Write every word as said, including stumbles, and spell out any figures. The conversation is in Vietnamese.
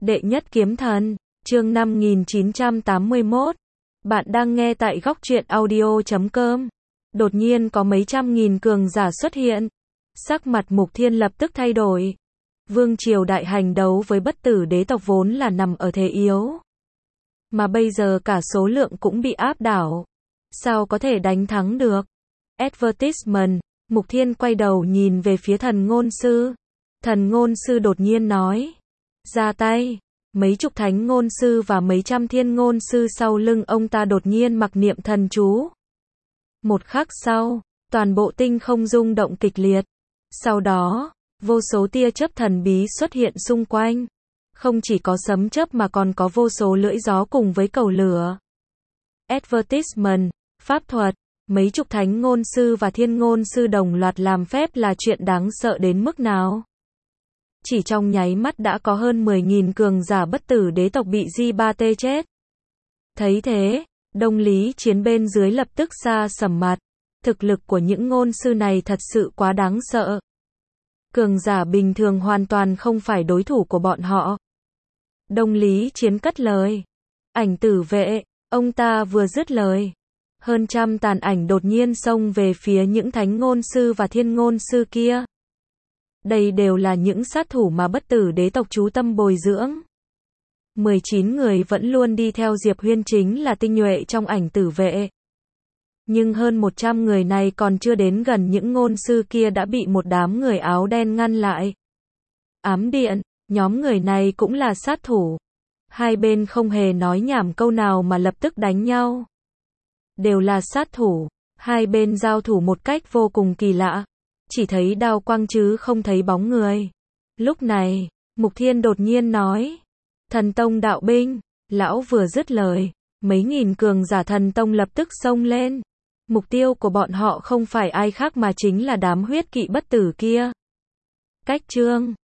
Đệ nhất kiếm thần, chương năm nghìn chín trăm tám mươi mốt. Bạn đang nghe tại góc truyện audio chấm com. Đột nhiên có mấy trăm nghìn cường giả xuất hiện. Sắc mặt Mục Thiên lập tức thay đổi. Vương triều đại hành đấu với bất tử đế tộc vốn là nằm ở thế yếu. Mà bây giờ cả số lượng cũng bị áp đảo. Sao có thể đánh thắng được? Advertisement. Mục Thiên quay đầu nhìn về phía thần ngôn sư. Thần ngôn sư đột nhiên nói. Ra tay. Mấy chục thánh ngôn sư và mấy trăm thiên ngôn sư sau lưng ông ta đột nhiên mặc niệm thần chú. Một khắc sau, toàn bộ tinh không rung động kịch liệt. Sau đó, vô số tia chớp thần bí xuất hiện xung quanh. Không chỉ có sấm chớp mà còn có vô số lưỡi gió cùng với cầu lửa. Advertisement, pháp thuật, mấy chục thánh ngôn sư và thiên ngôn sư đồng loạt làm phép là chuyện đáng sợ đến mức nào. Chỉ trong nháy mắt đã có hơn mười nghìn cường giả bất tử đế tộc bị Di ba tê chết. Thấy thế, Đông Lý Chiến bên dưới lập tức xa sầm mặt. Thực lực của những ngôn sư này thật sự quá đáng sợ. Cường giả bình thường hoàn toàn không phải đối thủ của bọn họ. Đông Lý Chiến cất lời. Ảnh tử vệ, ông ta vừa dứt lời. Hơn trăm tàn ảnh đột nhiên xông về phía những thánh ngôn sư và thiên ngôn sư kia. Đây đều là những sát thủ mà bất tử đế tộc chú tâm bồi dưỡng. mười chín người vẫn luôn đi theo Diệp Huyên chính là tinh nhuệ trong ảnh tử vệ. Nhưng hơn một trăm người này còn chưa đến gần những ngôn sư kia đã bị một đám người áo đen ngăn lại. Ám điện, nhóm người này cũng là sát thủ. Hai bên không hề nói nhảm câu nào mà lập tức đánh nhau. Đều là sát thủ, hai bên giao thủ một cách vô cùng kỳ lạ. Chỉ thấy đao quang chứ không thấy bóng người. Lúc này, Mục Thiên đột nhiên nói. Thần tông đạo binh, lão vừa dứt lời. Mấy nghìn cường giả thần tông lập tức xông lên. Mục tiêu của bọn họ không phải ai khác mà chính là đám huyết kỵ bất tử kia. Cách chương